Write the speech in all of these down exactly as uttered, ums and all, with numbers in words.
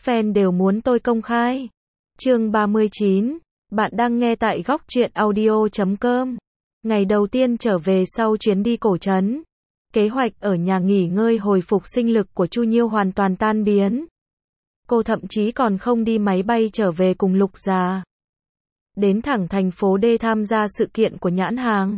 fan đều muốn tôi công khai. Chương ba mươi chín, bạn đang nghe tại góc truyện audio chấm com. Ngày đầu tiên trở về sau chuyến đi cổ trấn, kế hoạch ở nhà nghỉ ngơi hồi phục sinh lực của Chu Nhiêu hoàn toàn tan biến. Cô thậm chí còn không đi máy bay trở về cùng Lục Già. Đến thẳng thành phố D tham gia sự kiện của nhãn hàng.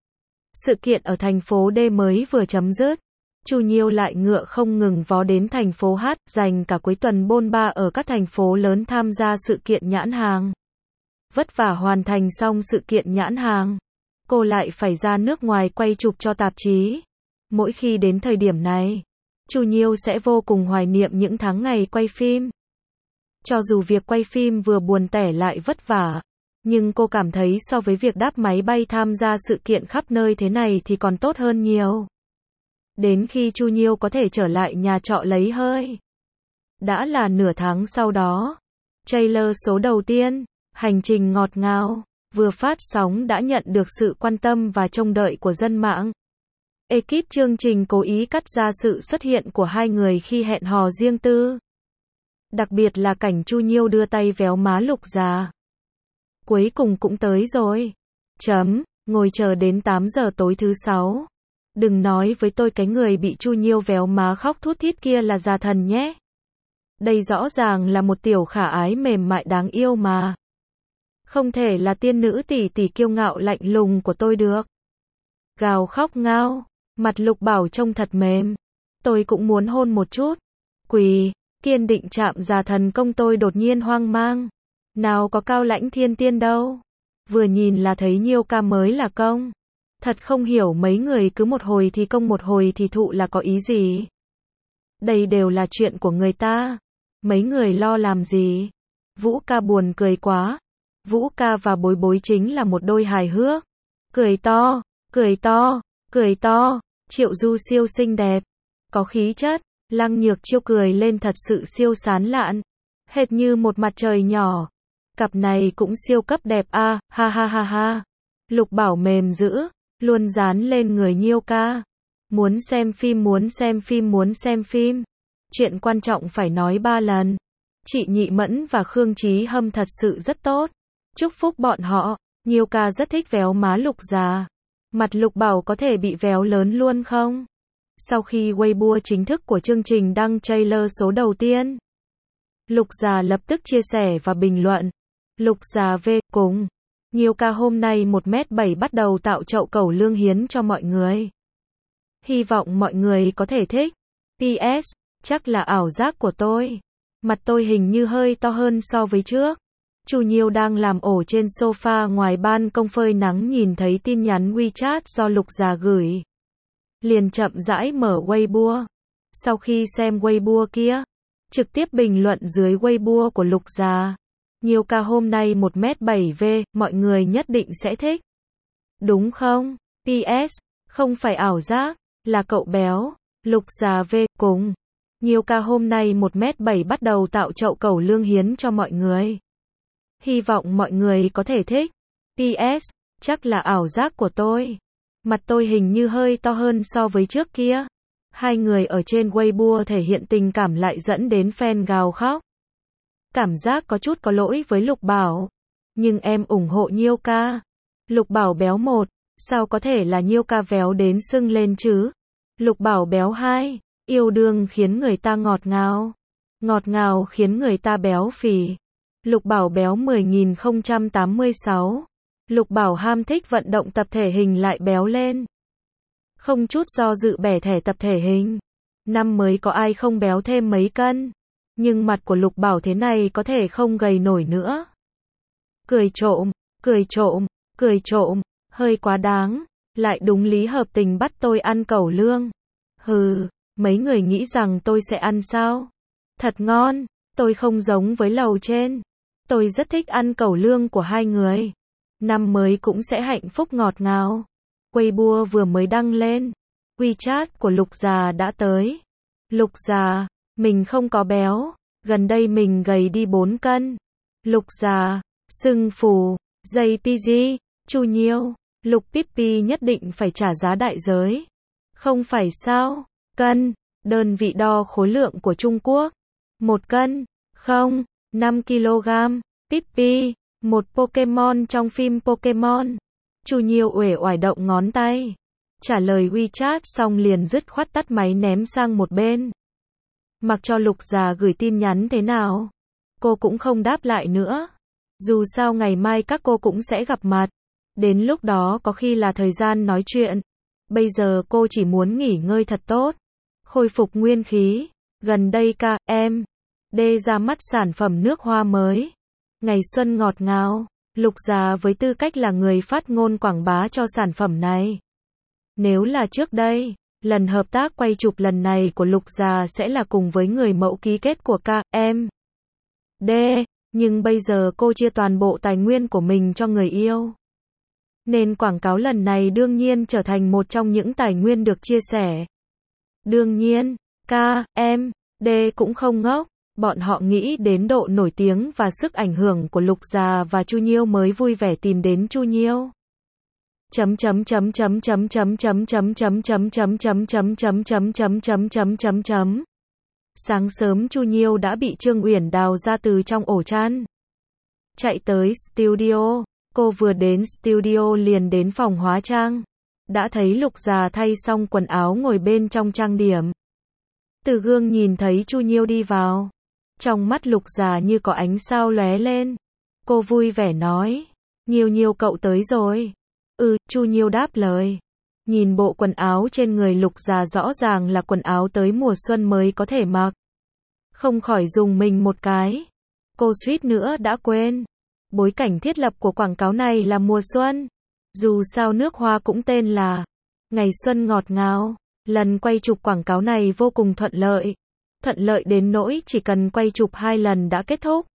Sự kiện ở thành phố D mới vừa chấm dứt, Chu Nhiêu lại ngựa không ngừng vó đến thành phố H, dành cả cuối tuần bôn ba ở các thành phố lớn tham gia sự kiện nhãn hàng. Vất vả hoàn thành xong sự kiện nhãn hàng, cô lại phải ra nước ngoài quay chụp cho tạp chí. Mỗi khi đến thời điểm này, Chu Nhiêu sẽ vô cùng hoài niệm những tháng ngày quay phim. Cho dù việc quay phim vừa buồn tẻ lại vất vả, nhưng cô cảm thấy so với việc đáp máy bay tham gia sự kiện khắp nơi thế này thì còn tốt hơn nhiều. Đến khi Chu Nhiêu có thể trở lại nhà trọ lấy hơi, đã là nửa tháng sau đó. Trailer số đầu tiên, Hành trình ngọt ngào, vừa phát sóng đã nhận được sự quan tâm và trông đợi của dân mạng. Ekip chương trình cố ý cắt ra sự xuất hiện của hai người khi hẹn hò riêng tư. Đặc biệt là cảnh Chu Nhiêu đưa tay véo má Lục Già. Cuối cùng cũng tới rồi. Chấm, ngồi chờ đến tám giờ tối thứ sáu. Đừng nói với tôi cái người bị Chu Nhiêu véo má khóc thút thít kia là Già Thần nhé. Đây rõ ràng là một tiểu khả ái mềm mại đáng yêu mà. Không thể là tiên nữ tỷ tỷ kiêu ngạo lạnh lùng của tôi được. Gào khóc ngao, mặt Lục Bảo trông thật mềm. Tôi cũng muốn hôn một chút. Quỳ, kiên định chạm Già Thần công tôi đột nhiên hoang mang. Nào có Cao Lãnh Thiên Tiên đâu. Vừa nhìn là thấy Nhiêu ca mới là công. Thật không hiểu mấy người cứ một hồi thì công một hồi thì thụ là có ý gì. Đây đều là chuyện của người ta. Mấy người lo làm gì. Vũ ca buồn cười quá. Vũ ca và Bối Bối chính là một đôi hài hước. Cười to, cười to, cười to. Triệu Du siêu xinh đẹp, có khí chất. Lăng Nhược Chiêu cười lên thật sự siêu sán lạn, hệt như một mặt trời nhỏ. Cặp này cũng siêu cấp đẹp a, à, ha ha ha ha. Lục Bảo mềm dữ, luôn dán lên người Nhiêu ca. Muốn xem phim, muốn xem phim, muốn xem phim. Chuyện quan trọng phải nói ba lần. Chị Nhị Mẫn và Khương Chí Hâm thật sự rất tốt. Chúc phúc bọn họ. Nhiêu ca rất thích véo má Lục Già. Mặt Lục Bảo có thể bị véo lớn luôn không? Sau khi Weibo chính thức của chương trình đăng trailer số đầu tiên, Lục Già lập tức chia sẻ và bình luận. Lục Già V cùng Nhiêu ca hôm nay một mét bảy bắt đầu tạo chậu cẩu lương hiến cho mọi người. Hy vọng mọi người có thể thích. pê ét, chắc là ảo giác của tôi. Mặt tôi hình như hơi to hơn so với trước. Chu Nhiêu đang làm ổ trên sofa ngoài ban công phơi nắng nhìn thấy tin nhắn WeChat do Lục Già gửi. Liền chậm rãi mở Weibo. Sau khi xem Weibo kia, trực tiếp bình luận dưới Weibo của Lục Già. Nhiêu ca hôm nay một mét bảy V, mọi người nhất định sẽ thích. Đúng không? pê ét, không phải ảo giác, là cậu béo. Lục Già V cùng Nhiêu ca hôm nay một mét bảy bắt đầu tạo chậu cẩu lương hiến cho mọi người. Hy vọng mọi người có thể thích. pê ét, chắc là ảo giác của tôi. Mặt tôi hình như hơi to hơn so với trước kia. Hai người ở trên Weibo thể hiện tình cảm lại dẫn đến fan gào khóc. Cảm giác có chút có lỗi với Lục Bảo. Nhưng em ủng hộ Nhiêu ca. Lục Bảo béo một, sao có thể là Nhiêu ca véo đến sưng lên chứ? Lục Bảo béo hai, yêu đương khiến người ta ngọt ngào. Ngọt ngào khiến người ta béo phì. Lục Bảo béo mười nghìn không trăm tám mươi sáu. Lục Bảo ham thích vận động tập thể hình lại béo lên. Không chút do dự bẻ thẻ tập thể hình. Năm mới có ai không béo thêm mấy cân. Nhưng mặt của Lục Bảo thế này có thể không gầy nổi nữa. Cười trộm, cười trộm, cười trộm, hơi quá đáng. Lại đúng lý hợp tình bắt tôi ăn cẩu lương. Hừ, mấy người nghĩ rằng tôi sẽ ăn sao? Thật ngon, tôi không giống với lầu trên. Tôi rất thích ăn cẩu lương của hai người. Năm mới cũng sẽ hạnh phúc ngọt ngào. Weibo vừa mới đăng lên. WeChat của Lục Già đã tới. Lục Già, mình không có béo. Gần đây mình gầy đi bốn cân. Lục Già, sưng phù, dây pê giê, Chu Nhiêu. Lục Pippi nhất định phải trả giá đại giới. Không phải sao? Cân, đơn vị đo khối lượng của Trung Quốc. Một cân. Không, năm ki lô gam. Pippi, một Pokemon trong phim Pokemon. Chu Nhiêu uể oải động ngón tay. Trả lời WeChat xong liền dứt khoát tắt máy ném sang một bên. Mặc cho Lục già gửi tin nhắn thế nào, cô cũng không đáp lại nữa. Dù sao ngày mai các cô cũng sẽ gặp mặt. Đến lúc đó có khi là thời gian nói chuyện. Bây giờ cô chỉ muốn nghỉ ngơi thật tốt, khôi phục nguyên khí. Gần đây ca em đê ra mắt sản phẩm nước hoa mới. Ngày xuân ngọt ngào. Lục già với tư cách là người phát ngôn quảng bá cho sản phẩm này. Nếu là trước đây, lần hợp tác quay chụp lần này của Lục già sẽ là cùng với người mẫu ký kết của ca em đê, nhưng bây giờ cô chia toàn bộ tài nguyên của mình cho người yêu. Nên quảng cáo lần này đương nhiên trở thành một trong những tài nguyên được chia sẻ. Đương nhiên, ca em đê cũng không ngốc. Bọn họ nghĩ đến độ nổi tiếng và sức ảnh hưởng của Lục già và Chu Nhiêu mới vui vẻ tìm đến Chu Nhiêu. Chấm chấm chấm chấm chấm chấm chấm chấm chấm chấm chấm chấm chấm chấm chấm chấm chấm chấm chấm chấm. Sáng sớm Chu Nhiêu đã bị Trương Uyển đào ra từ trong ổ chăn. Chạy tới studio, cô vừa đến studio liền đến phòng hóa trang. Đã thấy Lục già thay xong quần áo ngồi bên trong trang điểm. Từ gương nhìn thấy Chu Nhiêu đi vào. Trong mắt Lục già như có ánh sao lóe lên. Cô vui vẻ nói, Nhiêu Nhiêu cậu tới rồi. Ừ, Chu Nhiêu đáp lời. Nhìn bộ quần áo trên người Lục già rõ ràng là quần áo tới mùa xuân mới có thể mặc. Không khỏi dùng mình một cái. Cô suýt nữa đã quên. Bối cảnh thiết lập của quảng cáo này là mùa xuân. Dù sao nước hoa cũng tên là Ngày xuân ngọt ngào. Lần quay chụp quảng cáo này vô cùng thuận lợi. Thuận lợi đến nỗi chỉ cần quay chụp hai lần đã kết thúc.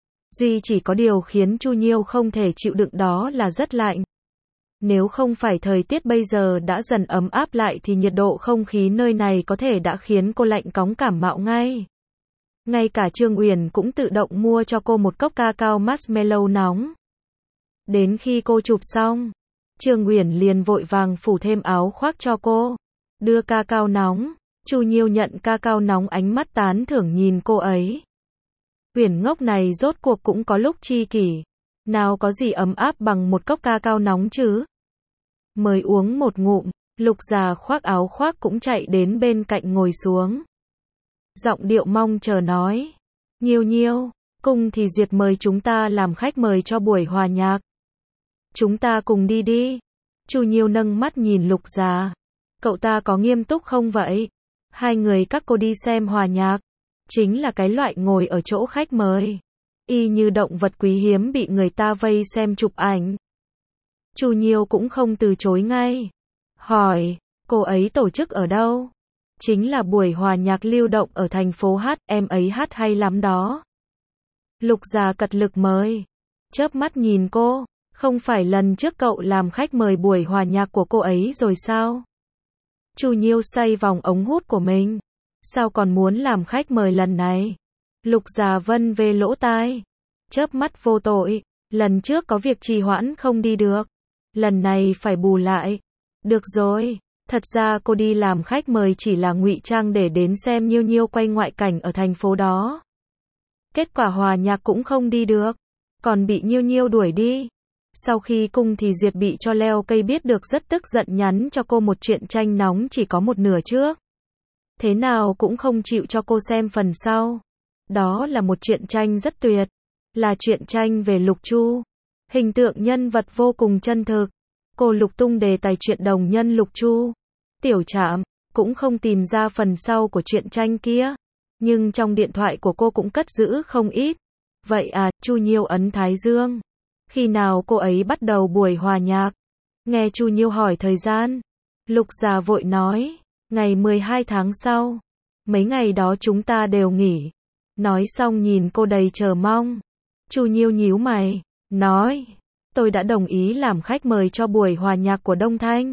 Duy chỉ có điều khiến Chu Nhiêu không thể chịu đựng đó là rất lạnh. Nếu không phải thời tiết bây giờ đã dần ấm áp lại thì nhiệt độ không khí nơi này có thể đã khiến cô lạnh cóng cảm mạo ngay. Ngay cả Trương Uyển cũng tự động mua cho cô một cốc cacao marshmallow nóng. Đến khi cô chụp xong, Trương Uyển liền vội vàng phủ thêm áo khoác cho cô. Đưa cacao nóng. Chu Nhiêu nhận cacao nóng ánh mắt tán thưởng nhìn cô ấy. Uyển ngốc này rốt cuộc cũng có lúc chi kỷ. Nào có gì ấm áp bằng một cốc cacao nóng chứ. Mới uống một ngụm, Lục già khoác áo khoác cũng chạy đến bên cạnh ngồi xuống. Giọng điệu mong chờ nói. Nhiêu Nhiêu, Cung thì Duyệt mời chúng ta làm khách mời cho buổi hòa nhạc. Chúng ta cùng đi đi. Chu Nhiêu nâng mắt nhìn Lục già. Cậu ta có nghiêm túc không vậy? Hai người các cô đi xem hòa nhạc. Chính là cái loại ngồi ở chỗ khách mời. Y như động vật quý hiếm bị người ta vây xem chụp ảnh. Chu Nhiêu cũng không từ chối ngay. Hỏi, cô ấy tổ chức ở đâu? Chính là buổi hòa nhạc lưu động ở thành phố hát, em ấy hát hay lắm đó. Lục già cật lực mời. Chớp mắt nhìn cô, không phải lần trước cậu làm khách mời buổi hòa nhạc của cô ấy rồi sao? Chu Nhiêu xoay vòng ống hút của mình. Sao còn muốn làm khách mời lần này? Lục già vân về lỗ tai. Chớp mắt vô tội. Lần trước có việc trì hoãn không đi được. Lần này phải bù lại. Được rồi. Thật ra cô đi làm khách mời chỉ là ngụy trang để đến xem Nhiêu Nhiêu quay ngoại cảnh ở thành phố đó. Kết quả hòa nhạc cũng không đi được. Còn bị Nhiêu Nhiêu đuổi đi. Sau khi Cung thì Duyệt bị cho leo cây biết được rất tức giận nhắn cho cô một truyện tranh nóng chỉ có một nửa trước. Thế nào cũng không chịu cho cô xem phần sau. Đó là một truyện tranh rất tuyệt. Là truyện tranh về Lục Chu. Hình tượng nhân vật vô cùng chân thực. Cô lục tung đề tài truyện đồng nhân Lục Chu. Tiểu Trạm cũng không tìm ra phần sau của truyện tranh kia. Nhưng trong điện thoại của cô cũng cất giữ không ít. Vậy à, Chu Nhiêu ấn thái dương. Khi nào cô ấy bắt đầu buổi hòa nhạc? Nghe Chu Nhiêu hỏi thời gian. Lục già vội nói. Ngày mười hai tháng sau. Mấy ngày đó chúng ta đều nghỉ. Nói xong nhìn cô đầy chờ mong. Chu Nhiêu nhíu mày. Nói. Tôi đã đồng ý làm khách mời cho buổi hòa nhạc của Đông Thanh.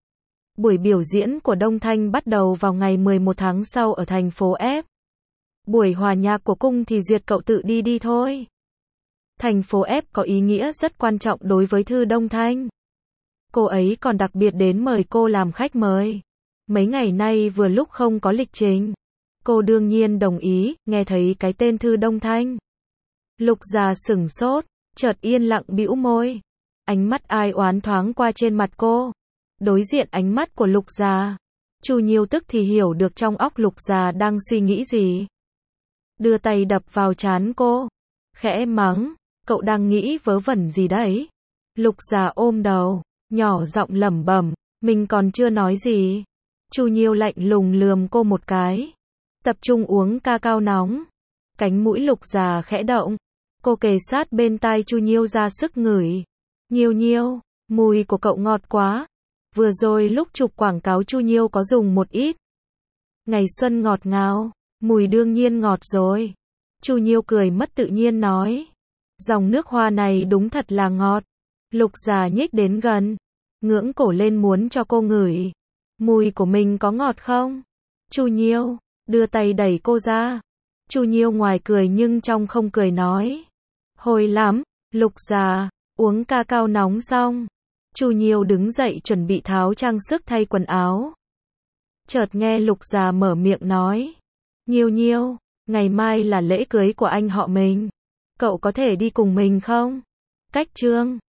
Buổi biểu diễn của Đông Thanh bắt đầu vào ngày mười một tháng sau ở thành phố F. Buổi hòa nhạc của Cung thì Duyệt cậu tự đi đi thôi. Thành phố F có ý nghĩa rất quan trọng đối với Thư Đông Thanh. Cô ấy còn đặc biệt đến mời cô làm khách mời. Mấy ngày nay vừa lúc không có lịch trình. Cô đương nhiên đồng ý, nghe thấy cái tên Thư Đông Thanh. Lục Già sửng sốt, chợt yên lặng bĩu môi. Ánh mắt ai oán thoáng qua trên mặt cô. Đối diện ánh mắt của Lục Già, Chu Nhiêu tức thì hiểu được trong óc Lục Già đang suy nghĩ gì. Đưa tay đập vào trán cô, khẽ mắng, cậu đang nghĩ vớ vẩn gì đấy? Lục Già ôm đầu, nhỏ giọng lẩm bẩm, mình còn chưa nói gì. Chu Nhiêu lạnh lùng lườm cô một cái, tập trung uống ca cao nóng. Cánh mũi Lục Già khẽ động, cô kề sát bên tai Chu Nhiêu ra sức ngửi. Nhiêu Nhiêu, mùi của cậu ngọt quá. Vừa rồi lúc chụp quảng cáo Chu Nhiêu có dùng một ít. Ngày xuân ngọt ngào, mùi đương nhiên ngọt rồi. Chu Nhiêu cười mất tự nhiên nói, dòng nước hoa này đúng thật là ngọt. Lục Già nhích đến gần, ngưỡng cổ lên muốn cho cô ngửi. Mùi của mình có ngọt không? Chu Nhiêu đưa tay đẩy cô ra. Chu Nhiêu ngoài cười nhưng trong không cười nói, hôi lắm. Lục Già uống ca cao nóng xong, Chu Nhiêu đứng dậy chuẩn bị tháo trang sức thay quần áo. Chợt nghe Lục Già mở miệng nói, Nhiêu Nhiêu, ngày mai là lễ cưới của anh họ mình, cậu có thể đi cùng mình không? Cách Trương